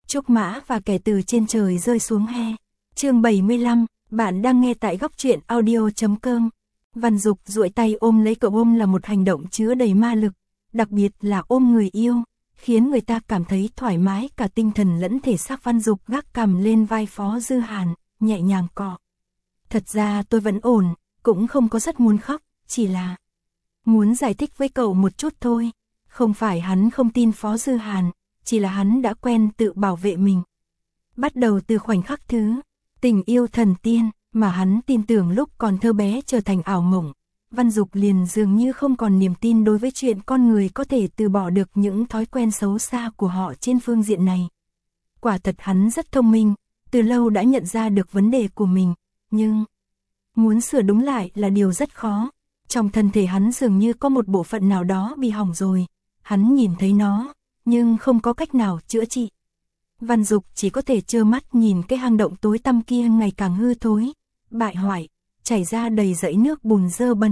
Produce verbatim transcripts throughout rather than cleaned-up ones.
Trúc Mã và Kẻ từ trên trời rơi xuống he. Chương bảy mươi lăm, bạn đang nghe tại góc truyện audio chấm com. Văn Dục duỗi tay ôm lấy cậu. Ôm là một hành động chứa đầy ma lực, đặc biệt là ôm người yêu, khiến người ta cảm thấy thoải mái cả tinh thần lẫn thể xác. Văn Dục gác cằm lên vai Phó Dư Hàn, nhẹ nhàng cọ. Thật ra tôi vẫn ổn, cũng không có rất muốn khóc, chỉ là muốn giải thích với cậu một chút thôi. Không phải hắn không tin Phó Dư Hàn, chỉ là hắn đã quen tự bảo vệ mình. Bắt đầu từ khoảnh khắc thứ tình yêu thần tiên mà hắn tin tưởng lúc còn thơ bé trở thành ảo mộng, Văn Dục liền dường như không còn niềm tin đối với chuyện con người có thể từ bỏ được những thói quen xấu xa của họ trên phương diện này. Quả thật hắn rất thông minh, từ lâu đã nhận ra được vấn đề của mình, nhưng muốn sửa đúng lại là điều rất khó. Trong thân thể hắn dường như có một bộ phận nào đó bị hỏng rồi, hắn nhìn thấy nó, nhưng không có cách nào chữa trị. Văn Dục chỉ có thể trơ mắt nhìn cái hang động tối tăm kia ngày càng hư thối, bại hoại, chảy ra đầy dãy nước bùn dơ bẩn.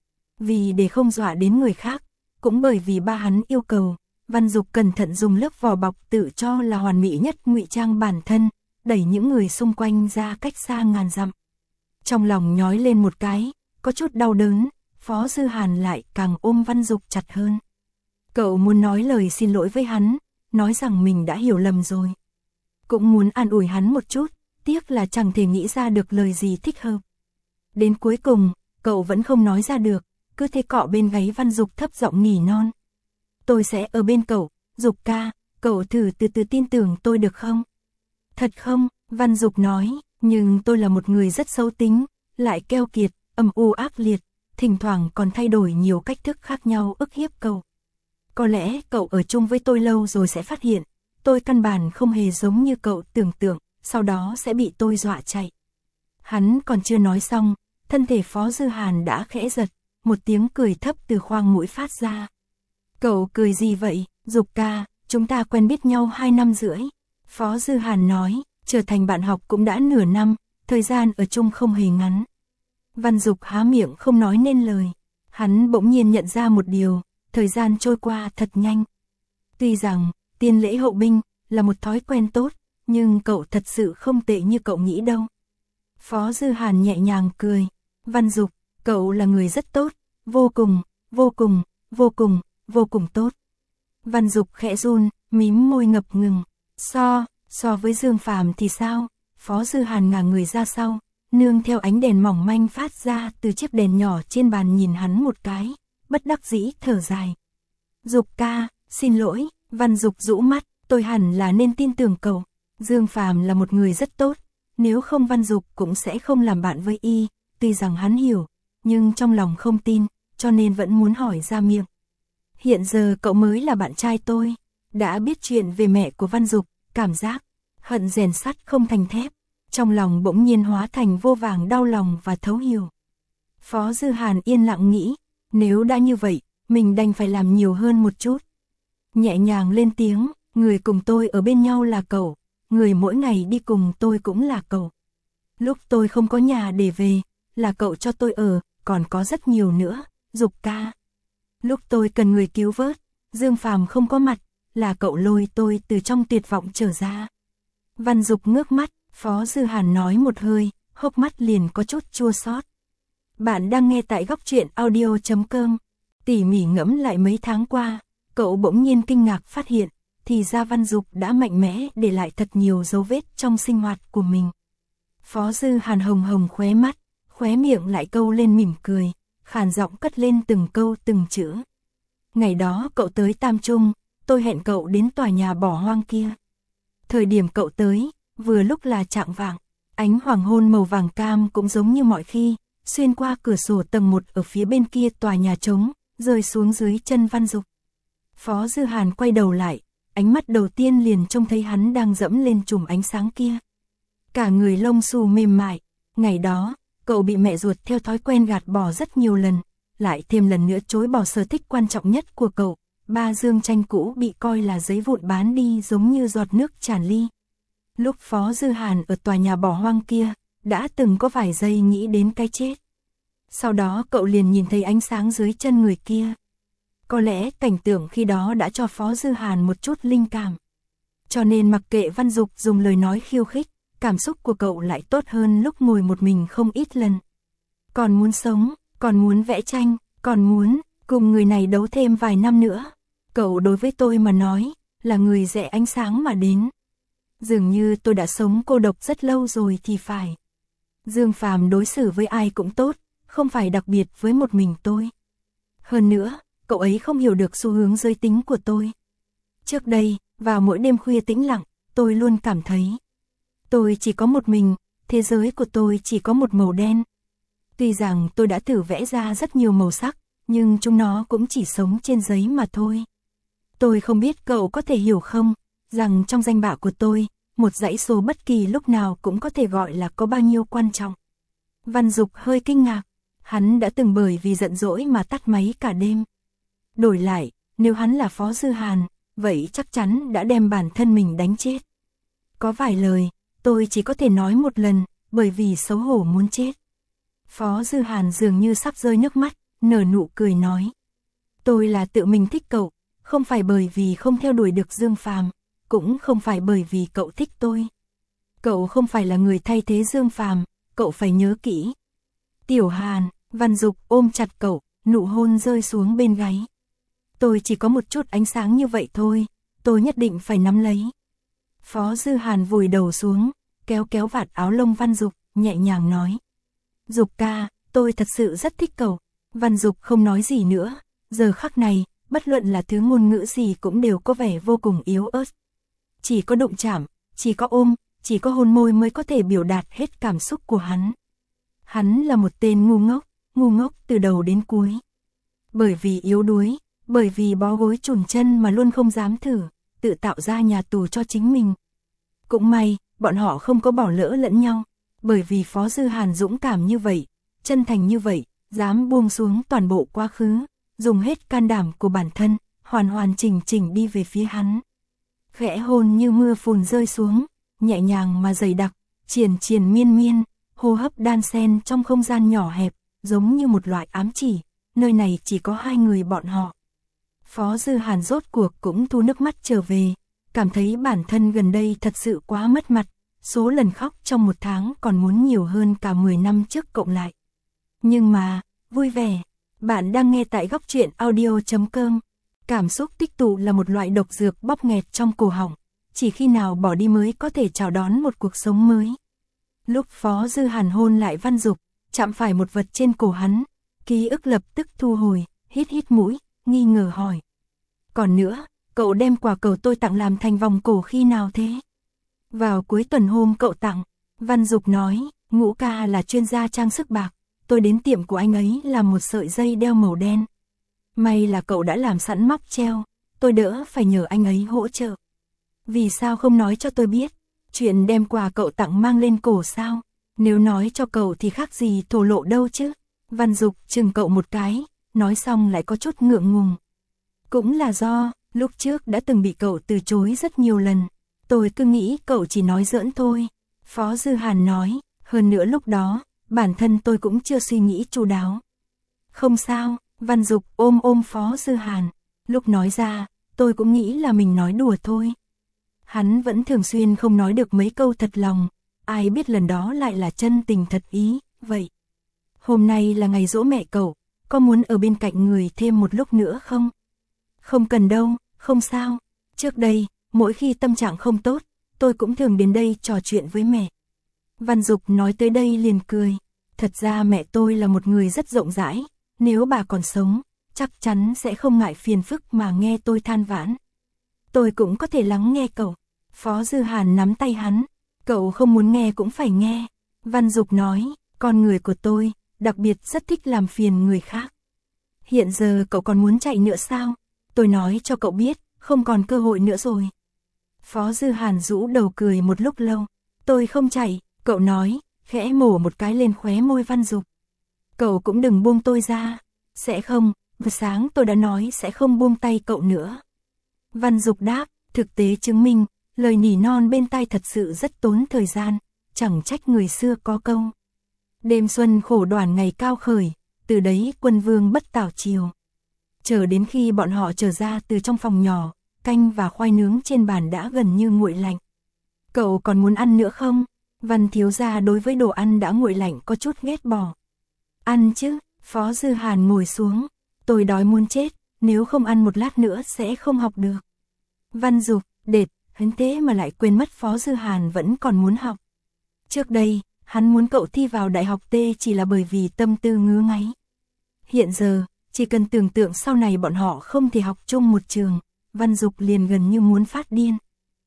Vì để không dọa đến người khác, cũng bởi vì ba hắn yêu cầu, Văn Dục cẩn thận dùng lớp vỏ bọc tự cho là hoàn mỹ nhất ngụy trang bản thân, đẩy những người xung quanh ra cách xa ngàn dặm. Trong lòng nhói lên một cái, có chút đau đớn, Phó Dư Hàn lại càng ôm Văn Dục chặt hơn. Cậu muốn nói lời xin lỗi với hắn, nói rằng mình đã hiểu lầm rồi. Cũng muốn an ủi hắn một chút, tiếc là chẳng thể nghĩ ra được lời gì thích hợp. Đến cuối cùng, cậu vẫn không nói ra được, cứ thế cọ bên gáy Văn Dục thấp giọng nỉ non. Tôi sẽ ở bên cậu, Dục ca, cậu thử từ từ tin tưởng tôi được không? Thật không? Văn Dục nói, nhưng tôi là một người rất xấu tính, lại keo kiệt, âm u ác liệt, thỉnh thoảng còn thay đổi nhiều cách thức khác nhau ức hiếp cậu. Có lẽ cậu ở chung với tôi lâu rồi sẽ phát hiện, tôi căn bản không hề giống như cậu tưởng tượng, sau đó sẽ bị tôi dọa chạy. Hắn còn chưa nói xong, thân thể Phó Dư Hàn đã khẽ giật, một tiếng cười thấp từ khoang mũi phát ra. Cậu cười gì vậy, Dục ca, chúng ta quen biết nhau hai năm rưỡi. Phó Dư Hàn nói, trở thành bạn học cũng đã nửa năm, thời gian ở chung không hề ngắn. Văn Dục há miệng không nói nên lời, hắn bỗng nhiên nhận ra một điều, thời gian trôi qua thật nhanh. Tuy rằng, tiên lễ hậu binh là một thói quen tốt, nhưng cậu thật sự không tệ như cậu nghĩ đâu. Phó Dư Hàn nhẹ nhàng cười, Văn Dục, cậu là người rất tốt, vô cùng, vô cùng, vô cùng, vô cùng tốt. Văn Dục khẽ run, mím môi ngập ngừng, so, so với Dương Phàm thì sao? Phó Dư Hàn ngả người ra sau, nương theo ánh đèn mỏng manh phát ra từ chiếc đèn nhỏ trên bàn nhìn hắn một cái, bất đắc dĩ thở dài. Dục ca, xin lỗi, Văn Dục rũ mắt, tôi hẳn là nên tin tưởng cậu. Dương Phàm là một người rất tốt, nếu không Văn Dục cũng sẽ không làm bạn với y, tuy rằng hắn hiểu, nhưng trong lòng không tin, cho nên vẫn muốn hỏi ra miệng. Hiện giờ cậu mới là bạn trai tôi, đã biết chuyện về mẹ của Văn Dục, cảm giác hận rèn sắt không thành thép, trong lòng bỗng nhiên hóa thành vô vàng đau lòng và thấu hiểu. Phó Dư Hàn yên lặng nghĩ, nếu đã như vậy, mình đành phải làm nhiều hơn một chút. Nhẹ nhàng lên tiếng, người cùng tôi ở bên nhau là cậu, người mỗi ngày đi cùng tôi cũng là cậu. Lúc tôi không có nhà để về, là cậu cho tôi ở, còn có rất nhiều nữa, Dục ca. Lúc tôi cần người cứu vớt, Dương Phàm không có mặt, là cậu lôi tôi từ trong tuyệt vọng trở ra. Văn Dục ngước mắt, Phó Dư Hàn nói một hơi, hốc mắt liền có chút chua xót. Bạn đang nghe tại góc truyện audio chấm com. Tỉ mỉ ngẫm lại mấy tháng qua, cậu bỗng nhiên kinh ngạc phát hiện, thì ra Văn Dục đã mạnh mẽ để lại thật nhiều dấu vết trong sinh hoạt của mình. Phó Dư Hàn hồng hồng khóe mắt, khóe miệng lại câu lên mỉm cười, khàn giọng cất lên từng câu từng chữ. Ngày đó cậu tới Tam Trung, tôi hẹn cậu đến tòa nhà bỏ hoang kia. Thời điểm cậu tới, vừa lúc là chạng vạng, ánh hoàng hôn màu vàng cam cũng giống như mọi khi, xuyên qua cửa sổ tầng một ở phía bên kia tòa nhà trống, rơi xuống dưới chân Văn Dục. Phó Dư Hàn quay đầu lại, ánh mắt đầu tiên liền trông thấy hắn đang dẫm lên chùm ánh sáng kia. Cả người lông xù mềm mại, ngày đó, cậu bị mẹ ruột theo thói quen gạt bỏ rất nhiều lần, lại thêm lần nữa chối bỏ sở thích quan trọng nhất của cậu, ba dương tranh cũ bị coi là giấy vụn bán đi giống như giọt nước tràn ly. Lúc Phó Dư Hàn ở tòa nhà bỏ hoang kia, đã từng có vài giây nghĩ đến cái chết. Sau đó cậu liền nhìn thấy ánh sáng dưới chân người kia. Có lẽ cảnh tượng khi đó đã cho Phó Dư Hàn một chút linh cảm. Cho nên mặc kệ Văn Dục dùng lời nói khiêu khích, cảm xúc của cậu lại tốt hơn lúc ngồi một mình không ít lần. Còn muốn sống, còn muốn vẽ tranh, còn muốn cùng người này đấu thêm vài năm nữa. Cậu đối với tôi mà nói, là người rẽ ánh sáng mà đến. Dường như tôi đã sống cô độc rất lâu rồi thì phải. Dương Phàm đối xử với ai cũng tốt, không phải đặc biệt với một mình tôi. Hơn nữa, cậu ấy không hiểu được xu hướng giới tính của tôi. Trước đây, vào mỗi đêm khuya tĩnh lặng, tôi luôn cảm thấy tôi chỉ có một mình, thế giới của tôi chỉ có một màu đen. Tuy rằng tôi đã thử vẽ ra rất nhiều màu sắc, nhưng chúng nó cũng chỉ sống trên giấy mà thôi. Tôi không biết cậu có thể hiểu không, rằng trong danh bạ của tôi, một dãy số bất kỳ lúc nào cũng có thể gọi là có bao nhiêu quan trọng. Văn Dục hơi kinh ngạc, hắn đã từng bởi vì giận dỗi mà tắt máy cả đêm. Đổi lại, nếu hắn là Phó Dư Hàn, vậy chắc chắn đã đem bản thân mình đánh chết. Có vài lời, tôi chỉ có thể nói một lần, bởi vì xấu hổ muốn chết. Phó Dư Hàn dường như sắp rơi nước mắt, nở nụ cười nói. Tôi là tự mình thích cậu, không phải bởi vì không theo đuổi được Dương Phàm, cũng không phải bởi vì cậu thích tôi. Cậu không phải là người thay thế Dương Phàm, cậu phải nhớ kỹ. Tiểu Hàn, Văn Dục ôm chặt cậu, nụ hôn rơi xuống bên gáy. Tôi chỉ có một chút ánh sáng như vậy thôi, tôi nhất định phải nắm lấy. Phó Dư Hàn vùi đầu xuống, kéo kéo vạt áo lông Văn Dục, nhẹ nhàng nói. Dục ca, tôi thật sự rất thích cậu. Văn Dục không nói gì nữa, giờ khắc này, bất luận là thứ ngôn ngữ gì cũng đều có vẻ vô cùng yếu ớt. Chỉ có đụng chạm, chỉ có ôm, chỉ có hôn môi mới có thể biểu đạt hết cảm xúc của hắn. Hắn là một tên ngu ngốc, ngu ngốc từ đầu đến cuối. Bởi vì yếu đuối, bởi vì bó gối chùn chân mà luôn không dám thử, tự tạo ra nhà tù cho chính mình. Cũng may, bọn họ không có bỏ lỡ lẫn nhau, bởi vì Phó Dư Hàn dũng cảm như vậy, chân thành như vậy, dám buông xuống toàn bộ quá khứ, dùng hết can đảm của bản thân, hoàn hoàn chỉnh chỉnh đi về phía hắn. Khẽ hôn như mưa phùn rơi xuống, nhẹ nhàng mà dày đặc, triền triền miên miên, hô hấp đan xen trong không gian nhỏ hẹp, giống như một loại ám chỉ, nơi này chỉ có hai người bọn họ. Phó Dư Hàn rốt cuộc cũng thu nước mắt trở về, cảm thấy bản thân gần đây thật sự quá mất mặt, số lần khóc trong một tháng còn muốn nhiều hơn cả mười năm trước cộng lại. Nhưng mà, vui vẻ, bạn đang nghe tại góc truyện audio chấm com. Cảm xúc tích tụ là một loại độc dược bóp nghẹt trong cổ họng, chỉ khi nào bỏ đi mới có thể chào đón một cuộc sống mới. Lúc Phó Dư Hàn hôn lại Văn Dục, chạm phải một vật trên cổ hắn, ký ức lập tức thu hồi, hít hít mũi, nghi ngờ hỏi. Còn nữa, cậu đem quà cầu tôi tặng làm thành vòng cổ khi nào thế? Vào cuối tuần hôm cậu tặng, Văn Dục nói, Ngũ ca là chuyên gia trang sức bạc, tôi đến tiệm của anh ấy làm một sợi dây đeo màu đen. May là cậu đã làm sẵn móc treo, tôi đỡ phải nhờ anh ấy hỗ trợ. Vì sao không nói cho tôi biết, chuyện đem quà cậu tặng mang lên cổ sao? Nếu nói cho cậu thì khác gì thổ lộ đâu chứ? Văn Dục chừng cậu một cái, nói xong lại có chút ngượng ngùng. Cũng là do, lúc trước đã từng bị cậu từ chối rất nhiều lần, tôi cứ nghĩ cậu chỉ nói giỡn thôi. Phó Dư Hàn nói, hơn nữa lúc đó, bản thân tôi cũng chưa suy nghĩ chu đáo. Không sao, Văn Dục ôm ôm Phó Dư Hàn, lúc nói ra, tôi cũng nghĩ là mình nói đùa thôi. Hắn vẫn thường xuyên không nói được mấy câu thật lòng, ai biết lần đó lại là chân tình thật ý, vậy. Hôm nay là ngày giỗ mẹ cậu, có muốn ở bên cạnh người thêm một lúc nữa không? Không cần đâu, không sao. Trước đây, mỗi khi tâm trạng không tốt, tôi cũng thường đến đây trò chuyện với mẹ. Văn Dục nói tới đây liền cười. Thật ra mẹ tôi là một người rất rộng rãi, nếu bà còn sống, chắc chắn sẽ không ngại phiền phức mà nghe tôi than vãn. Tôi cũng có thể lắng nghe cậu. Phó Dư Hàn nắm tay hắn. Cậu không muốn nghe cũng phải nghe. Văn Dục nói, con người của tôi, đặc biệt rất thích làm phiền người khác. Hiện giờ cậu còn muốn chạy nữa sao? Tôi nói cho cậu biết, không còn cơ hội nữa rồi. Phó Dư Hàn rũ đầu cười một lúc lâu. Tôi không chạy, cậu nói, khẽ mổ một cái lên khóe môi Văn Dục. Cậu cũng đừng buông tôi ra. Sẽ không, vừa sáng tôi đã nói sẽ không buông tay cậu nữa. Văn Dục đáp, thực tế chứng minh, lời nỉ non bên tai thật sự rất tốn thời gian, chẳng trách người xưa có câu. Đêm xuân khổ đoản ngày cao khởi, từ đấy quân vương bất tảo chiều. Chờ đến khi bọn họ trở ra từ trong phòng nhỏ, canh và khoai nướng trên bàn đã gần như nguội lạnh. Cậu còn muốn ăn nữa không? Văn thiếu gia đối với đồ ăn đã nguội lạnh có chút ghét bỏ. Ăn chứ, Phó Dư Hàn ngồi xuống. Tôi đói muốn chết, nếu không ăn một lát nữa sẽ không học được. Văn Dục, đệt, hấn thế mà lại quên mất Phó Dư Hàn vẫn còn muốn học. Trước đây, hắn muốn cậu thi vào đại học T chỉ là bởi vì tâm tư ngứa ngáy. Hiện giờ, chỉ cần tưởng tượng sau này bọn họ không thể học chung một trường, Văn Dục liền gần như muốn phát điên.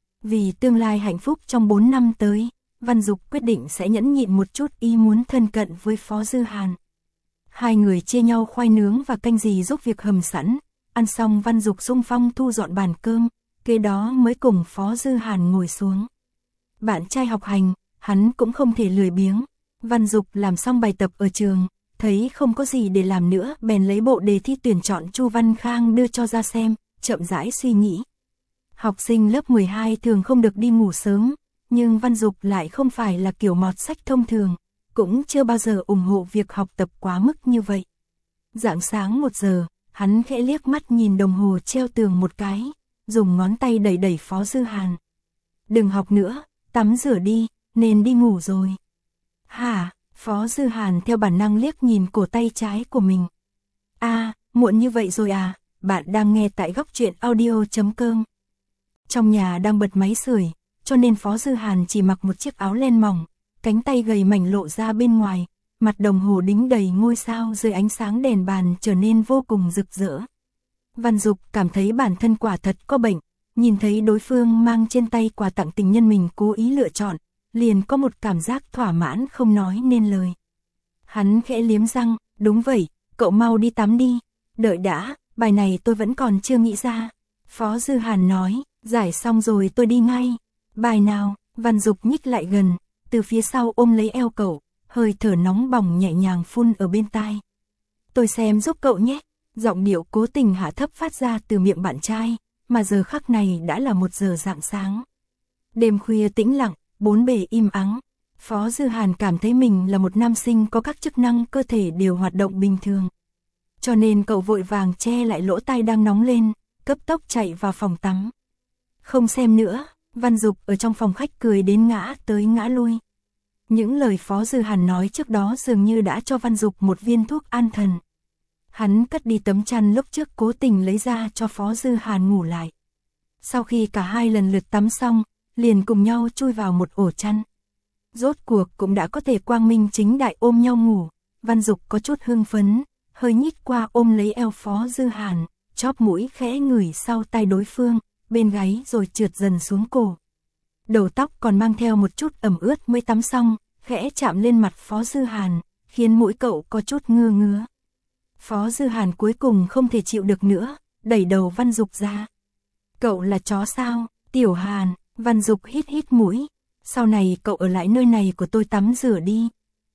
Vì tương lai hạnh phúc trong bốn năm tới, Văn Dục quyết định sẽ nhẫn nhịn một chút ý muốn thân cận với Phó Dư Hàn. Hai người chia nhau khoai nướng và canh gì giúp việc hầm sẵn, ăn xong Văn Dục xung phong thu dọn bàn cơm, kế đó mới cùng Phó Dư Hàn ngồi xuống. Bạn trai học hành, hắn cũng không thể lười biếng. Văn Dục làm xong bài tập ở trường, thấy không có gì để làm nữa, bèn lấy bộ đề thi tuyển chọn Chu Văn Khang đưa cho ra xem, chậm rãi suy nghĩ. Học sinh lớp mười hai thường không được đi ngủ sớm, nhưng Văn Dục lại không phải là kiểu mọt sách thông thường, cũng chưa bao giờ ủng hộ việc học tập quá mức như vậy. Rạng sáng một giờ, hắn khẽ liếc mắt nhìn đồng hồ treo tường một cái, dùng ngón tay đẩy đẩy Phó Dư Hàn. Đừng học nữa, tắm rửa đi, nên đi ngủ rồi. Hả? Phó Dư Hàn theo bản năng liếc nhìn cổ tay trái của mình. À, muộn như vậy rồi à, bạn đang nghe tại góc truyện audio chấm com. Trong nhà đang bật máy sưởi, cho nên Phó Dư Hàn chỉ mặc một chiếc áo len mỏng, cánh tay gầy mảnh lộ ra bên ngoài, mặt đồng hồ đính đầy ngôi sao dưới ánh sáng đèn bàn trở nên vô cùng rực rỡ. Văn Dục cảm thấy bản thân quả thật có bệnh, nhìn thấy đối phương mang trên tay quà tặng tình nhân mình cố ý lựa chọn, liền có một cảm giác thỏa mãn không nói nên lời. Hắn khẽ liếm răng, đúng vậy, cậu mau đi tắm đi, đợi đã, bài này tôi vẫn còn chưa nghĩ ra. Phó Dư Hàn nói, giải xong rồi tôi đi ngay. Bài nào? Văn Dục nhích lại gần, từ phía sau ôm lấy eo cậu, hơi thở nóng bỏng nhẹ nhàng phun ở bên tai. Tôi xem giúp cậu nhé. Giọng điệu cố tình hạ thấp phát ra từ miệng bạn trai, mà giờ khắc này đã là một giờ rạng sáng. Đêm khuya tĩnh lặng, bốn bề im ắng. Phó Dư Hàn cảm thấy mình là một nam sinh có các chức năng cơ thể đều hoạt động bình thường. Cho nên cậu vội vàng che lại lỗ tai đang nóng lên, cấp tốc chạy vào phòng tắm. Không xem nữa, Văn Dục ở trong phòng khách cười đến ngã tới ngã lui. Những lời Phó Dư Hàn nói trước đó dường như đã cho Văn Dục một viên thuốc an thần. Hắn cất đi tấm chăn lúc trước cố tình lấy ra cho Phó Dư Hàn ngủ lại. Sau khi cả hai lần lượt tắm xong, liền cùng nhau chui vào một ổ chăn. Rốt cuộc cũng đã có thể quang minh chính đại ôm nhau ngủ. Văn Dục có chút hưng phấn, hơi nhích qua ôm lấy eo Phó Dư Hàn, chóp mũi khẽ ngửi sau tai đối phương, bên gáy rồi trượt dần xuống cổ. Đầu tóc còn mang theo một chút ẩm ướt mới tắm xong, khẽ chạm lên mặt Phó Dư Hàn, khiến mũi cậu có chút ngứa ngứa. Phó Dư Hàn cuối cùng không thể chịu được nữa, đẩy đầu Văn Dục ra. Cậu là chó sao? Tiểu Hàn. Văn Dục hít hít mũi. Sau này cậu ở lại nơi này của tôi tắm rửa đi.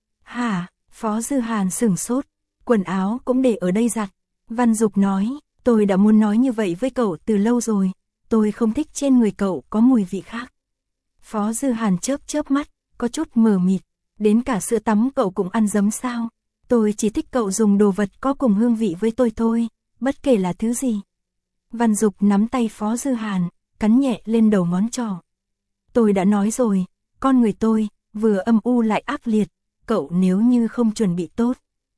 Hả? Phó Dư Hàn sửng sốt. Quần áo cũng để ở đây giặt. Văn Dục nói, tôi đã muốn nói như vậy với cậu từ lâu rồi. Tôi không thích trên người cậu có mùi vị khác. Phó Dư Hàn chớp chớp mắt, có chút mờ mịt. Đến cả sữa tắm cậu cũng ăn dấm sao? Tôi chỉ thích cậu dùng đồ vật có cùng hương vị với tôi thôi, bất kể là thứ gì. Văn Dục nắm tay Phó Dư Hàn, cắn nhẹ lên đầu ngón trỏ. Tôi đã nói rồi, con người tôi, vừa âm u lại ác liệt, cậu nếu như không chuẩn bị tốt.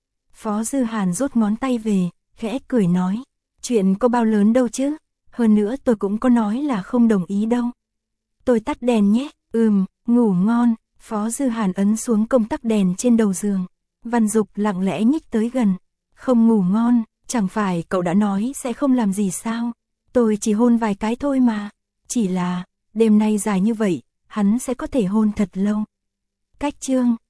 Phó Dư Hàn rút ngón tay về, khẽ cười nói, chuyện có bao lớn đâu chứ, hơn nữa tôi cũng có nói là không đồng ý đâu. Tôi tắt đèn nhé, ừm, ngủ ngon. Phó Dư Hàn ấn xuống công tắc đèn trên đầu giường. Văn Dục lặng lẽ nhích tới gần. Không ngủ ngon, chẳng phải cậu đã nói sẽ không làm gì sao? Tôi chỉ hôn vài cái thôi mà. Chỉ là, đêm nay dài như vậy, hắn sẽ có thể hôn thật lâu. Cách chương